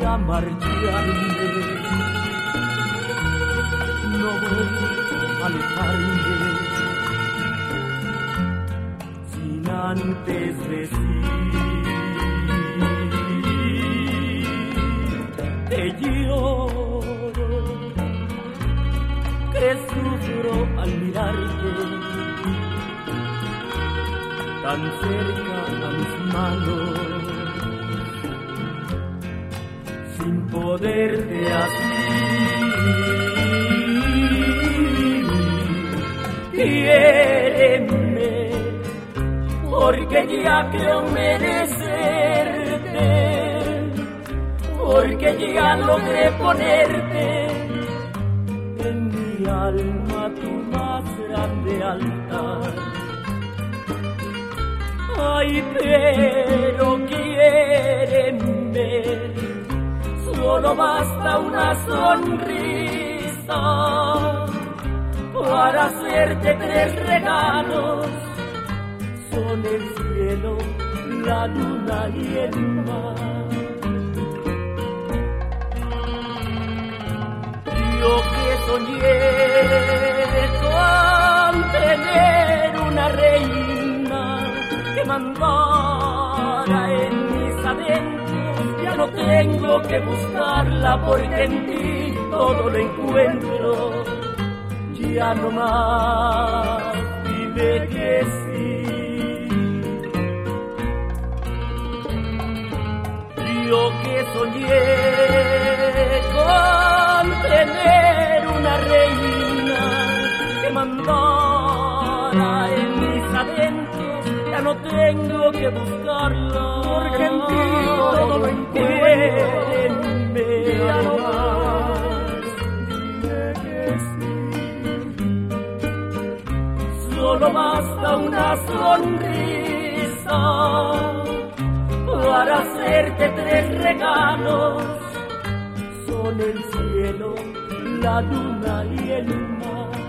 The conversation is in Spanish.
a marcharme, no voy a alejarme sin antes decirte lloro, que sufro al mirarte tan cerca a mis manos, sin poderte así. Quiéreme, porque ya creo merecerte, porque ya logré ponerte en mi alma tu más grande altar. Ay, pero quiéreme, solo basta una sonrisa para hacerte 3 regalos. Son el cielo, la luna y el mar. Yo que soñé con tener una reina que mandara en mis adentros, ya no tengo que buscarla porque en ti todo lo encuentro. Ya no más, dime que sí. Yo que soñé con tener una reina que mandara en mis adentros, ya no tengo que buscarla, porque en ti todo lo encuentro. Ya no más, dime que sí. Solo basta una sonrisa para hacerte 3 regalos. Son el cielo, la luna y el mar.